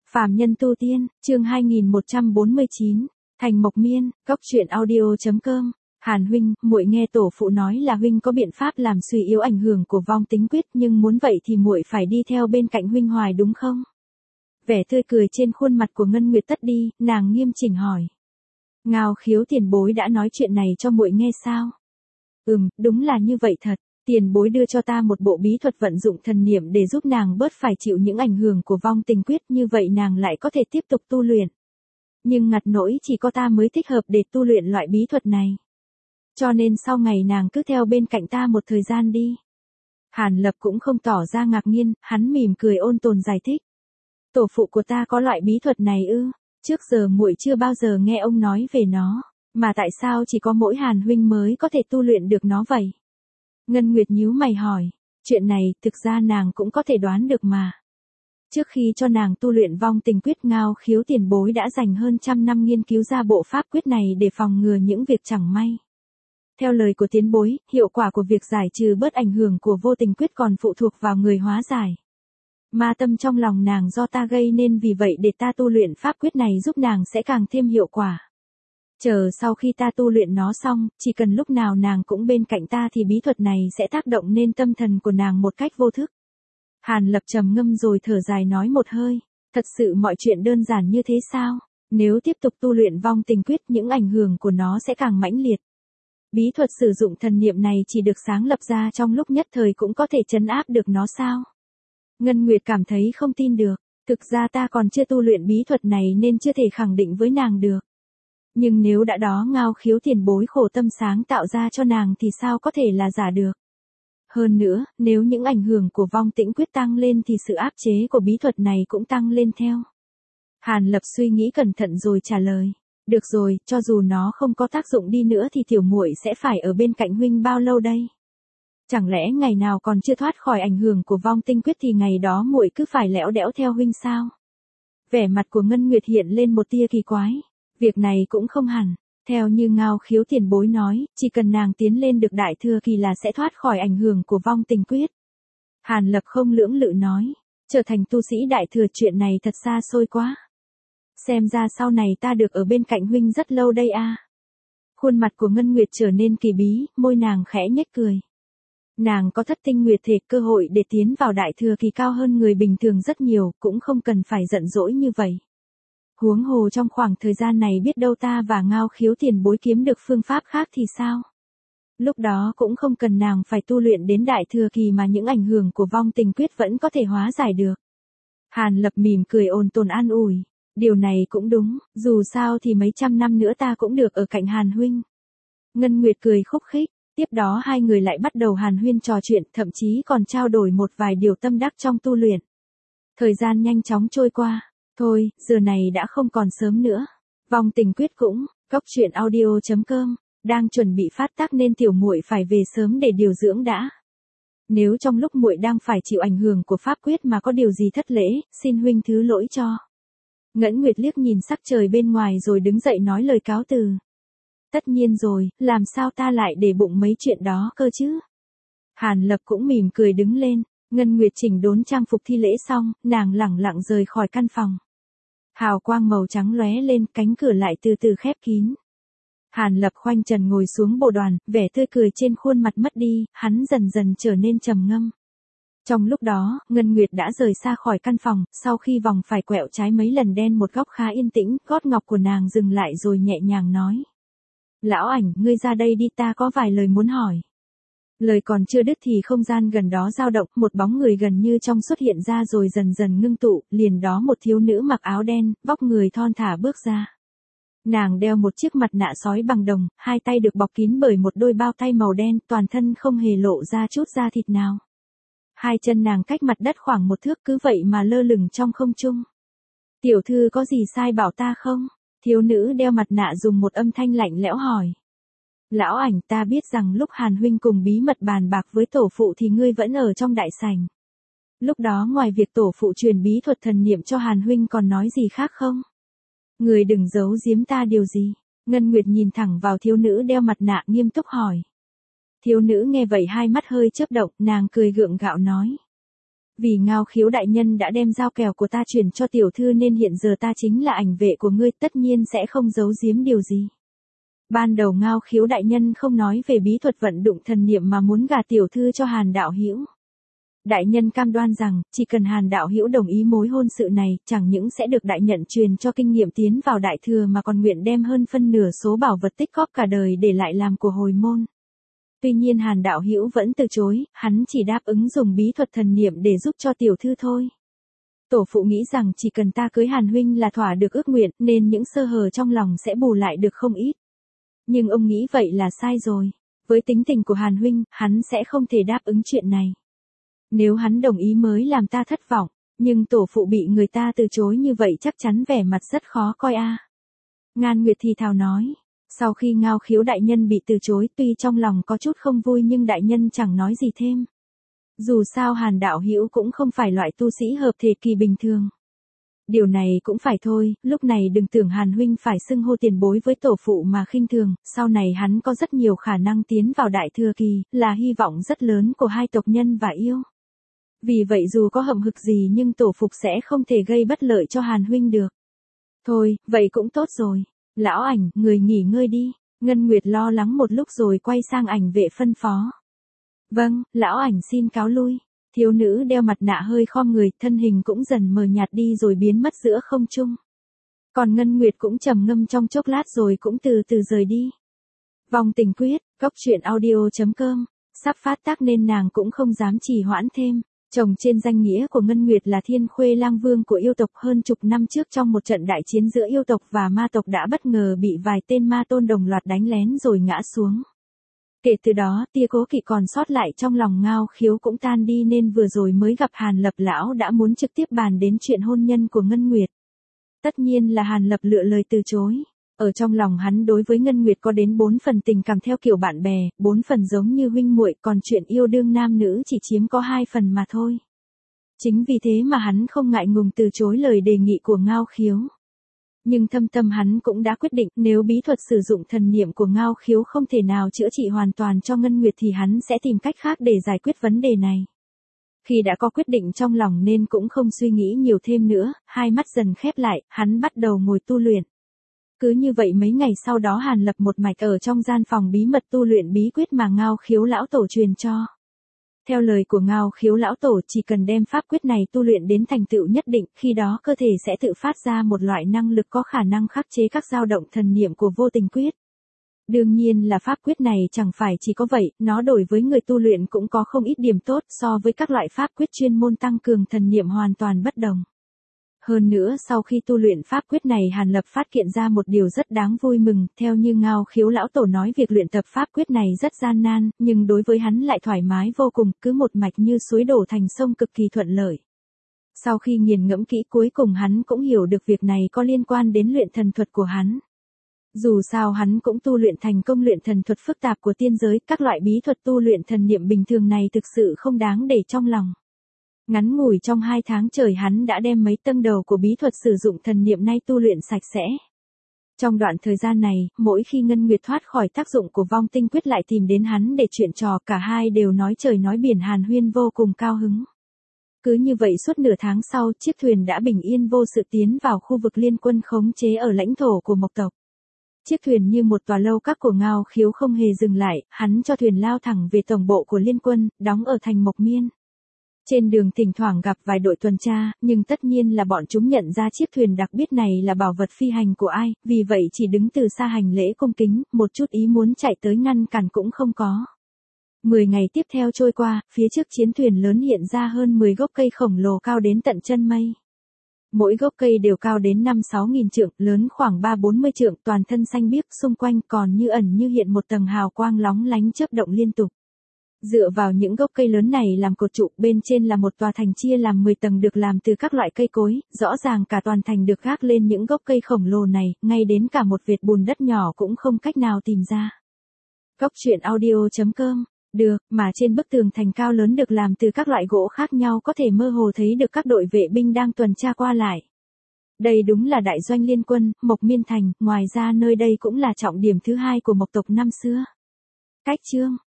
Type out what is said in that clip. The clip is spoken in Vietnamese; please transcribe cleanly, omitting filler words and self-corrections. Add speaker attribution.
Speaker 1: Phàm nhân tu tiên, chương 2149, Thành Mộc Miên, Góc truyện audio.com. Hàn huynh, muội nghe tổ phụ nói là huynh có biện pháp làm suy yếu ảnh hưởng của vong tính quyết, nhưng muốn vậy thì muội phải đi theo bên cạnh huynh hoài đúng không? Vẻ tươi cười trên khuôn mặt của Ngân Nguyệt tất đi, nàng nghiêm chỉnh hỏi. Ngao Khiếu tiền bối đã nói chuyện này cho muội nghe sao? Đúng là như vậy thật. Tiền bối đưa cho ta một bộ bí thuật vận dụng thần niệm để giúp nàng bớt phải chịu những ảnh hưởng của vong tình quyết, như vậy nàng lại có thể tiếp tục tu luyện. Nhưng ngặt nỗi chỉ có ta mới thích hợp để tu luyện loại bí thuật này. Cho nên sau ngày nàng cứ theo bên cạnh ta một thời gian đi. Hàn Lập cũng không tỏ ra ngạc nhiên, hắn mỉm cười ôn tồn giải thích. Tổ phụ của ta có loại bí thuật này ư? Trước giờ muội chưa bao giờ nghe ông nói về nó, mà tại sao chỉ có mỗi Hàn huynh mới có thể tu luyện được nó vậy? Ngân Nguyệt nhíu mày hỏi, chuyện này thực ra nàng cũng có thể đoán được mà. Trước khi cho nàng tu luyện vong tình quyết, Ngao Khiếu tiền bối đã dành hơn 100 năm nghiên cứu ra bộ pháp quyết này để phòng ngừa những việc chẳng may. Theo lời của tiền bối, hiệu quả của việc giải trừ bớt ảnh hưởng của vô tình quyết còn phụ thuộc vào người hóa giải. Ma tâm trong lòng nàng do ta gây nên, vì vậy để ta tu luyện pháp quyết này giúp nàng sẽ càng thêm hiệu quả. Chờ sau khi ta tu luyện nó xong, chỉ cần lúc nào nàng cũng bên cạnh ta thì bí thuật này sẽ tác động nên tâm thần của nàng một cách vô thức. Hàn Lập trầm ngâm rồi thở dài nói một hơi, thật sự mọi chuyện đơn giản như thế sao? Nếu tiếp tục tu luyện vong tình quyết, những ảnh hưởng của nó sẽ càng mãnh liệt. Bí thuật sử dụng thần niệm này chỉ được sáng lập ra trong lúc nhất thời cũng có thể trấn áp được nó sao? Ngân Nguyệt cảm thấy không tin được, thực ra ta còn chưa tu luyện bí thuật này nên chưa thể khẳng định với nàng được. Nhưng nếu đã đó Ngao Khiếu tiền bối khổ tâm sáng tạo ra cho nàng thì sao có thể là giả được. Hơn nữa, nếu những ảnh hưởng của vong tĩnh quyết tăng lên thì sự áp chế của bí thuật này cũng tăng lên theo. Hàn Lập suy nghĩ cẩn thận rồi trả lời. Được rồi, cho dù nó không có tác dụng đi nữa thì tiểu muội sẽ phải ở bên cạnh huynh bao lâu đây? Chẳng lẽ ngày nào còn chưa thoát khỏi ảnh hưởng của vong tinh quyết thì ngày đó muội cứ phải lẽo đẽo theo huynh sao? Vẻ mặt của Ngân Nguyệt hiện lên một tia kỳ quái. Việc này cũng không hẳn, theo như Ngao Khiếu tiền bối nói, chỉ cần nàng tiến lên được đại thừa kỳ là sẽ thoát khỏi ảnh hưởng của vong tình quyết. Hàn Lập không lưỡng lự nói, trở thành tu sĩ đại thừa chuyện này thật xa xôi quá. Xem ra sau này ta được ở bên cạnh huynh rất lâu đây a. Khuôn mặt của Ngân Nguyệt trở nên kỳ bí, môi nàng khẽ nhếch cười. Nàng có thất tinh nguyệt thể, cơ hội để tiến vào đại thừa kỳ cao hơn người bình thường rất nhiều, cũng không cần phải giận dỗi như vậy. Huống hồ trong khoảng thời gian này biết đâu ta và Ngao Khiếu tiền bối kiếm được phương pháp khác thì sao? Lúc đó cũng không cần nàng phải tu luyện đến đại thừa kỳ mà những ảnh hưởng của vong tình quyết vẫn có thể hóa giải được. Hàn Lập mỉm cười ôn tồn an ủi. Điều này cũng đúng, dù sao thì mấy trăm năm nữa ta cũng được ở cạnh Hàn huynh. Ngân Nguyệt cười khúc khích, tiếp đó hai người lại bắt đầu hàn huyên trò chuyện, thậm chí còn trao đổi một vài điều tâm đắc trong tu luyện. Thời gian nhanh chóng trôi qua. Thôi, giờ này đã không còn sớm nữa. Vong tình quyết cũng, Góc truyện audio.com, đang chuẩn bị phát tác nên tiểu muội phải về sớm để điều dưỡng đã. Nếu trong lúc muội đang phải chịu ảnh hưởng của pháp quyết mà có điều gì thất lễ, xin huynh thứ lỗi cho. Ngẫn Nguyệt liếc nhìn sắc trời bên ngoài rồi đứng dậy nói lời cáo từ. Tất nhiên rồi, làm sao ta lại để bụng mấy chuyện đó cơ chứ? Hàn Lập cũng mỉm cười đứng lên. Ngân Nguyệt chỉnh đốn trang phục thi lễ xong, nàng lẳng lặng rời khỏi căn phòng. Hào quang màu trắng lóe lên, cánh cửa lại từ từ khép kín. Hàn Lập khoanh trần ngồi xuống bồ đoàn, vẻ tươi cười trên khuôn mặt mất đi, hắn dần dần trở nên trầm ngâm. Trong lúc đó, Ngân Nguyệt đã rời xa khỏi căn phòng, sau khi vòng phải quẹo trái mấy lần đen một góc khá yên tĩnh, gót ngọc của nàng dừng lại rồi nhẹ nhàng nói. Lão Ảnh, ngươi ra đây đi, ta có vài lời muốn hỏi. Lời còn chưa đứt thì không gian gần đó dao động, một bóng người gần như trong xuất hiện ra rồi dần dần ngưng tụ, liền đó một thiếu nữ mặc áo đen, vóc người thon thả bước ra. Nàng đeo một chiếc mặt nạ sói bằng đồng, hai tay được bọc kín bởi một đôi bao tay màu đen, toàn thân không hề lộ ra chút da thịt nào. Hai chân nàng cách mặt đất khoảng một thước, cứ vậy mà lơ lửng trong không trung. Tiểu thư có gì sai bảo ta không? Thiếu nữ đeo mặt nạ dùng một âm thanh lạnh lẽo hỏi. Lão Ảnh, ta biết rằng lúc Hàn huynh cùng bí mật bàn bạc với tổ phụ thì ngươi vẫn ở trong đại sảnh. Lúc đó ngoài việc tổ phụ truyền bí thuật thần niệm cho Hàn huynh còn nói gì khác không? Ngươi đừng giấu giếm ta điều gì. Ngân Nguyệt nhìn thẳng vào thiếu nữ đeo mặt nạ nghiêm túc hỏi. Thiếu nữ nghe vậy hai mắt hơi chớp động, nàng cười gượng gạo nói. Vì Ngao Khiếu đại nhân đã đem giao kèo của ta chuyển cho tiểu thư nên hiện giờ ta chính là ảnh vệ của ngươi, tất nhiên sẽ không giấu giếm điều gì. Ban đầu Ngao Khiếu đại nhân không nói về bí thuật vận dụng thần niệm mà muốn gả tiểu thư cho Hàn đạo hữu. Đại nhân cam đoan rằng, chỉ cần Hàn đạo hữu đồng ý mối hôn sự này, chẳng những sẽ được đại nhận truyền cho kinh nghiệm tiến vào đại thừa mà còn nguyện đem hơn phân nửa số bảo vật tích góp cả đời để lại làm của hồi môn. Tuy nhiên Hàn đạo hữu vẫn từ chối, hắn chỉ đáp ứng dùng bí thuật thần niệm để giúp cho tiểu thư thôi. Tổ phụ nghĩ rằng chỉ cần ta cưới Hàn huynh là thỏa được ước nguyện, nên những sơ hở trong lòng sẽ bù lại được không ít. Nhưng ông nghĩ vậy là sai rồi. Với tính tình của Hàn huynh, hắn sẽ không thể đáp ứng chuyện này. Nếu hắn đồng ý mới làm ta thất vọng, nhưng tổ phụ bị người ta từ chối như vậy chắc chắn vẻ mặt rất khó coi a. Ngan Nguyệt thì thào nói. Sau khi Ngao Khiếu đại nhân bị từ chối, tuy trong lòng có chút không vui nhưng đại nhân chẳng nói gì thêm. Dù sao Hàn đạo hữu cũng không phải loại tu sĩ hợp thể kỳ bình thường. Điều này cũng phải thôi, lúc này đừng tưởng Hàn huynh phải xưng hô tiền bối với tổ phụ mà khinh thường, sau này hắn có rất nhiều khả năng tiến vào đại thừa kỳ, là hy vọng rất lớn của hai tộc Nhân và Yêu. Vì vậy dù có hậm hực gì nhưng tổ phụ sẽ không thể gây bất lợi cho Hàn huynh được. Thôi, vậy cũng tốt rồi. Lão Ảnh, người nghỉ ngơi đi. Ngân Nguyệt lo lắng một lúc rồi quay sang Ảnh vệ phân phó. Vâng, lão Ảnh xin cáo lui. Thiếu nữ đeo mặt nạ hơi khom người, thân hình cũng dần mờ nhạt đi rồi biến mất giữa không trung. Còn Ngân Nguyệt cũng trầm ngâm trong chốc lát rồi cũng từ từ rời đi. Vong tình quyết, goctruyện.audio.com, sắp phát tác nên nàng cũng không dám trì hoãn thêm. Chồng trên danh nghĩa của Ngân Nguyệt là Thiên Khuê Lang Vương của yêu tộc, hơn chục năm trước trong một trận đại chiến giữa yêu tộc và ma tộc đã bất ngờ bị vài tên ma tôn đồng loạt đánh lén rồi ngã xuống. Kể từ đó, tia cố kỵ còn sót lại trong lòng Ngao Khiếu cũng tan đi nên vừa rồi mới gặp Hàn Lập lão đã muốn trực tiếp bàn đến chuyện hôn nhân của Ngân Nguyệt. Tất nhiên là Hàn Lập lựa lời từ chối. Ở trong lòng hắn đối với Ngân Nguyệt có đến 4 phần tình cảm theo kiểu bạn bè, 4 phần giống như huynh muội, còn chuyện yêu đương nam nữ chỉ chiếm có 2 phần mà thôi. Chính vì thế mà hắn không ngại ngùng từ chối lời đề nghị của Ngao Khiếu. Nhưng thâm tâm hắn cũng đã quyết định nếu bí thuật sử dụng thần niệm của Ngao Khiếu không thể nào chữa trị hoàn toàn cho Ngân Nguyệt thì hắn sẽ tìm cách khác để giải quyết vấn đề này. Khi đã có quyết định trong lòng nên cũng không suy nghĩ nhiều thêm nữa, hai mắt dần khép lại, hắn bắt đầu ngồi tu luyện. Cứ như vậy mấy ngày sau đó Hàn Lập một mạch ở trong gian phòng bí mật tu luyện bí quyết mà Ngao Khiếu lão tổ truyền cho. Theo lời của Ngao Khiếu lão tổ, chỉ cần đem pháp quyết này tu luyện đến thành tựu nhất định, khi đó cơ thể sẽ tự phát ra một loại năng lực có khả năng khắc chế các dao động thần niệm của vô tình quyết. Đương nhiên là pháp quyết này chẳng phải chỉ có vậy, nó đối với người tu luyện cũng có không ít điểm tốt so với các loại pháp quyết chuyên môn tăng cường thần niệm hoàn toàn bất đồng. Hơn nữa sau khi tu luyện pháp quyết này Hàn Lập phát hiện ra một điều rất đáng vui mừng, theo như Ngao Khiếu lão tổ nói việc luyện tập pháp quyết này rất gian nan, nhưng đối với hắn lại thoải mái vô cùng, cứ một mạch như suối đổ thành sông cực kỳ thuận lợi. Sau khi nghiền ngẫm kỹ cuối cùng hắn cũng hiểu được việc này có liên quan đến luyện thần thuật của hắn. Dù sao hắn cũng tu luyện thành công luyện thần thuật phức tạp của tiên giới, các loại bí thuật tu luyện thần niệm bình thường này thực sự không đáng để trong lòng. Ngắn ngủi trong 2 tháng trời hắn đã đem mấy tầng đầu của bí thuật sử dụng thần niệm nay tu luyện sạch sẽ. Trong đoạn thời gian này, mỗi khi Ngân Nguyệt thoát khỏi tác dụng của vong tinh quyết lại tìm đến hắn để chuyện trò, cả hai đều nói trời nói biển hàn huyên vô cùng cao hứng. Cứ như vậy suốt nửa tháng sau, chiếc thuyền đã bình yên vô sự tiến vào khu vực liên quân khống chế ở lãnh thổ của Mộc tộc. Chiếc thuyền như một tòa lâu các của Ngao Khiếu không hề dừng lại, hắn cho thuyền lao thẳng về tổng bộ của liên quân, đóng ở thành Mộc Miên. Trên đường thỉnh thoảng gặp vài đội tuần tra, nhưng tất nhiên là bọn chúng nhận ra chiếc thuyền đặc biệt này là bảo vật phi hành của ai, vì vậy chỉ đứng từ xa hành lễ cung kính, một chút ý muốn chạy tới ngăn cản cũng không có. 10 ngày tiếp theo trôi qua, phía trước chiến thuyền lớn hiện ra hơn 10 gốc cây khổng lồ cao đến tận chân mây. Mỗi gốc cây đều cao đến 5-6 nghìn trượng, lớn khoảng 3-40 trượng, toàn thân xanh biếc, xung quanh còn như ẩn như hiện một tầng hào quang lóng lánh chớp động liên tục. Dựa vào những gốc cây lớn này làm cột trụ, bên trên là một tòa thành chia làm 10 tầng được làm từ các loại cây cối, rõ ràng cả toàn thành được gác lên những gốc cây khổng lồ này, ngay đến cả một vệt bùn đất nhỏ cũng không cách nào tìm ra. Goctruyện.audio.com. Được, mà trên bức tường thành cao lớn được làm từ các loại gỗ khác nhau có thể mơ hồ thấy được các đội vệ binh đang tuần tra qua lại. Đây đúng là đại doanh liên quân, Mộc Miên Thành, ngoài ra nơi đây cũng là trọng điểm thứ hai của Mộc tộc năm xưa. Cách chương